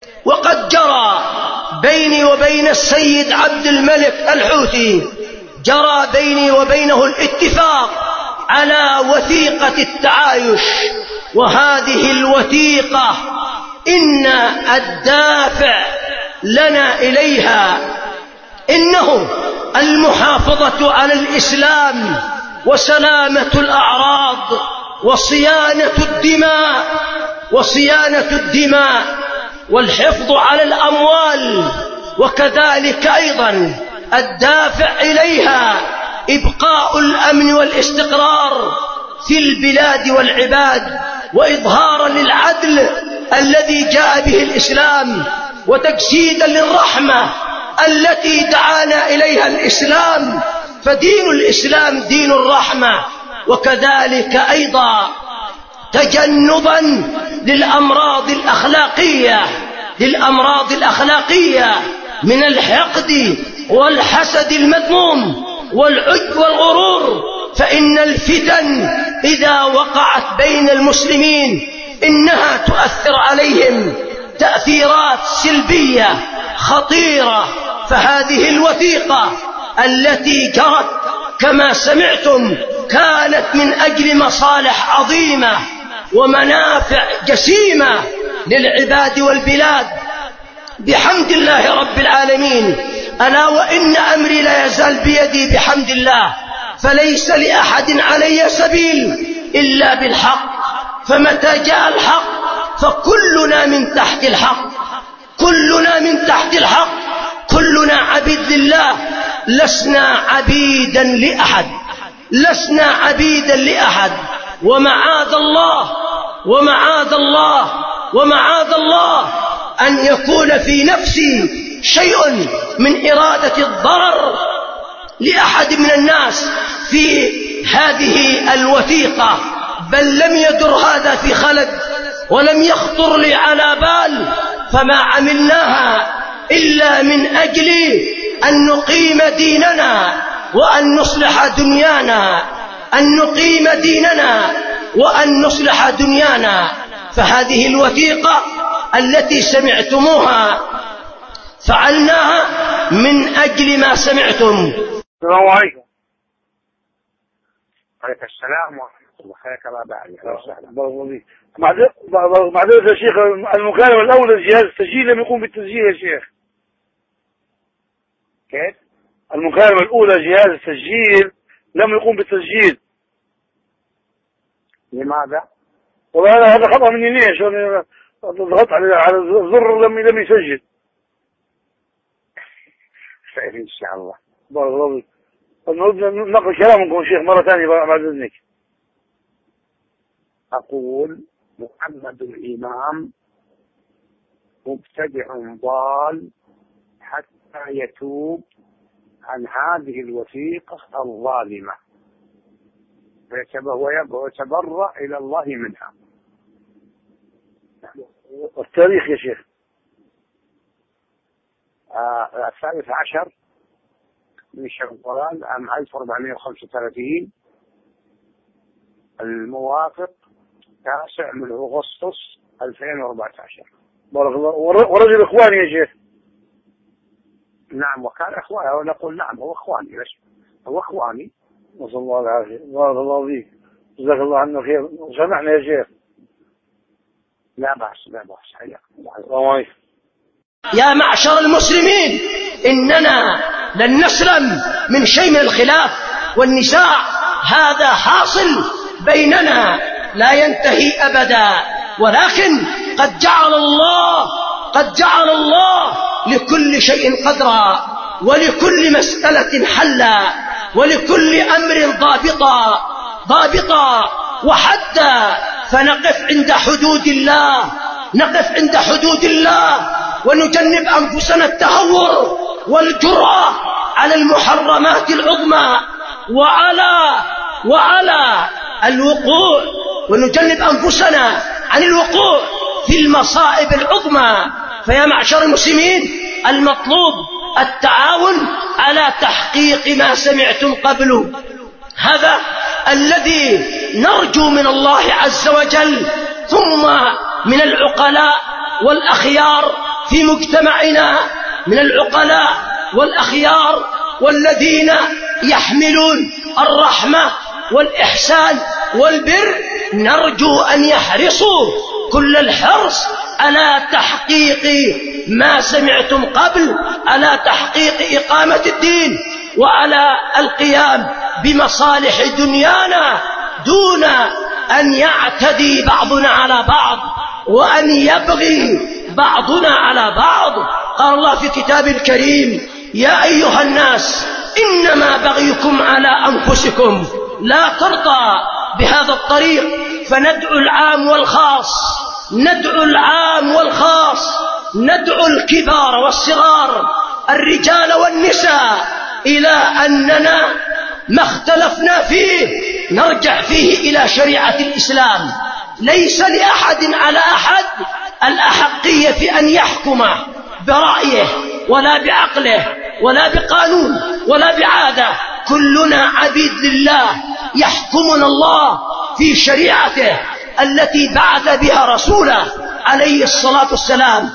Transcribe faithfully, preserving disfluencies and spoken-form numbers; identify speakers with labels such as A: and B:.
A: وقد جرى بيني وبين السيد عبد الملك الحوثي جرى بيني وبينه الاتفاق على وثيقة التعايش، وهذه الوثيقة إن الدافع لنا إليها إنه المحافظة على الإسلام وسلامة الأعراض وصيانة الدماء وصيانة الدماء والحفظ على الأموال، وكذلك أيضا الدافع إليها إبقاء الأمن والاستقرار في البلاد والعباد، وإظهارا للعدل الذي جاء به الإسلام، وتجسيدا للرحمة التي دعانا إليها الإسلام، فدين الإسلام دين الرحمة. وكذلك أيضا تجنبا للأمراض الأخلاقية للأمراض الأخلاقية من الحقد والحسد المذموم والعجب والغرور، فإن الفتن إذا وقعت بين المسلمين إنها تؤثر عليهم تأثيرات سلبية خطيرة. فهذه الوثيقة التي جرت كما سمعتم كانت من أجل مصالح عظيمة ومنافع جسيمة للعباد والبلاد بحمد الله رب العالمين. ألا وإن أمري لا يزال بيدي بحمد الله، فليس لأحد علي سبيل إلا بالحق، فمتى جاء الحق فكلنا من تحت الحق كلنا من تحت الحق كلنا عبيد لله، لسنا عبيدا لأحد لسنا عبيدا لأحد ومعاذ الله ومعاذ الله ومعاذ الله أن يكون في نفسي شيء من إرادة الضرر لأحد من الناس في هذه الوثيقة، بل لم يدر هذا في خلد ولم يخطر لي على بال، فما عملناها إلا من أجل أن نقيم ديننا وأن نصلح دنيانا أن نقيم ديننا وأن نصلح دنيانا. فهذه الوثيقة التي سمعتموها فعلناها من أجل ما سمعتم.
B: السلام عليكم. عليك السلام ورحمة الله. حياك الله بعد. بارك الله فيك. معذرة يا شيخ، المكالمة الأولى جهاز التسجيل لم يقوم بالتسجيل يا شيخ. كيف؟ المكالمة الأولى جهاز التسجيل لم يقوم بالتسجيل. لماذا؟ والله أنا هذا خطأ مني ليش؟ أنا ضغطت على على الزر لم لم يسجل. خير إن شاء الله. بارك الله فيك. نريد نقل كلامكم شيخ مرة ثانية بعد إذنك. أقول محمد الإمام مبتدع ضال حتى يتوب عن هذه الوثيقة الظالمة ويتبرأ إلى الله منها. التاريخ يا شيخ آه الثالث عشر من شوال عام ألف وأربعمائة وخمسة وثلاثين، الموافق تاسع من أغسطس ألفين وأربعة عشر. بارك الله. ورجل إخواني يا شيخ. نعم وكان إخواني، ونقول نعم هو إخواني. ليش هو إخواني. نسأل الله العافية. بارك الله فيك. جزاك الله عنه خير. سامحنا يا شيخ. لا بأس لا بأس. حياك الله.
A: يا معشر المسلمين، إننا لن نسلم من شيء من الخلاف والنزاع، هذا حاصل بيننا لا ينتهي أبدا، ولكن قد جعل الله قد جعل الله لكل شيء قدرا، ولكل مسألة حلا، ولكل أمر ضابطا ضابطا وحدا، فنقف عند حدود الله نقف عند حدود الله ونجنب أنفسنا التهور والجرأة على المحرمات العظمى وعلى وعلى الوقوع، ونجنب أنفسنا عن الوقوع في المصائب العظمى. فيا معشر المسلمين، المطلوب التعاون على تحقيق ما سمعتم قبله، هذا الذي نرجو من الله عز وجل، ثم من العقلاء والأخيار في مجتمعنا من العقلاء والأخيار والذين يحملون الرحمة والإحسان والبر، نرجو أن يحرصوا كل الحرص على تحقيق ما سمعتم قبل، على تحقيق إقامة الدين وعلى القيام بمصالح دنيانا دون أن يعتدي بعضنا على بعض وأن يبغي بعضنا على بعض. قال الله في كتاب الكريم: يا أيها الناس إنما بغيكم على أنفسكم. لا ترضى بهذا الطريق، فندعو العام والخاص، ندعو العام والخاص، ندعو الكبار والصغار، الرجال والنساء، إلى أننا ما اختلفنا فيه نرجع فيه إلى شريعة الإسلام. ليس لأحد على أحد الأحقية في أن يحكم برأيه ولا بعقله ولا بقانون ولا بعادة. كلنا عبيد لله، يحكمنا الله في شريعته التي بعث بها رسوله عليه الصلاة والسلام.